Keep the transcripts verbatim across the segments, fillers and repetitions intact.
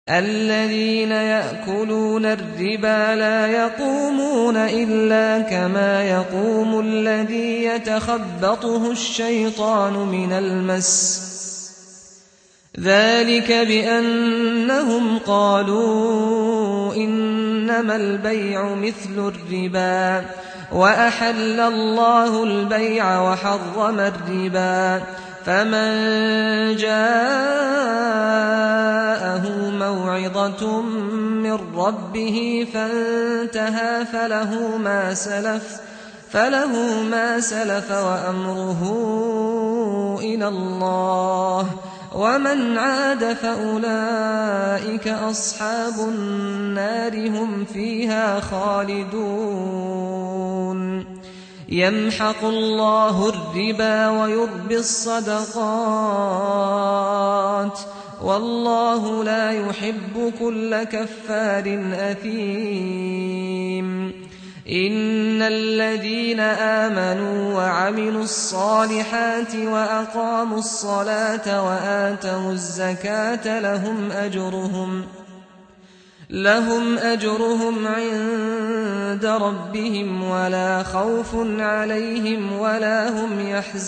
الذين يأكلون الربا لا يقومون إلا كما يقوم الذي يتخبطه الشيطان من المس، ذلك بأنهم قالوا إنما البيع مثل الربا وأحل الله البيع وحرم الربا، فمن جاءه موعظة من ربه فانتهى فله ما سلف فله ما سلف وأمره إلى الله، ومن عاد فأولئك أصحاب النار هم فيها خالدون. يمحق الله الربا ويربي الصدقات، والله لا يحب كل كفار أثيم. إن الذين آمنوا وعملوا الصالحات وأقاموا الصلاة وآتوا الزكاة لهم أجرهم لهم أجرهم عند ربهم ولا خوف عليهم ولا هم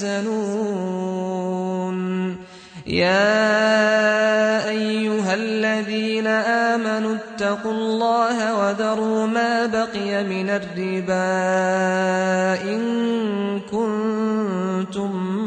يحزنون. يا أيها الذين آمنوا اتقوا الله وذروا ما بقي من الربا إن كنتم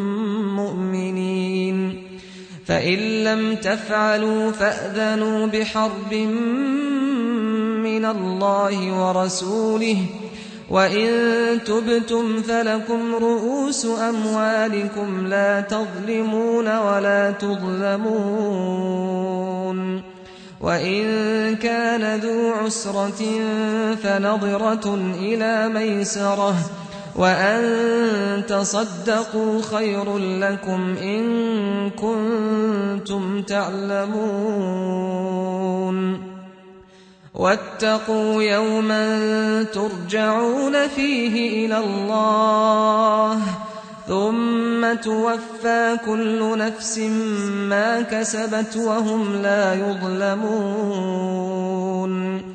مؤمنين، فإن لم تفعلوا فأذنوا بحرب من الله ورسوله، وإن تبتم فلكم رؤوس أموالكم لا تظلمون ولا تظلمون. وإن كان ذو عسرة فنظرة إلى ميسرة، وأن تصدقوا خير لكم إن كنتم تعلمون. واتقوا يوما ترجعون فيه إلى الله ثم توفى كل نفس ما كسبت وهم لا يظلمون.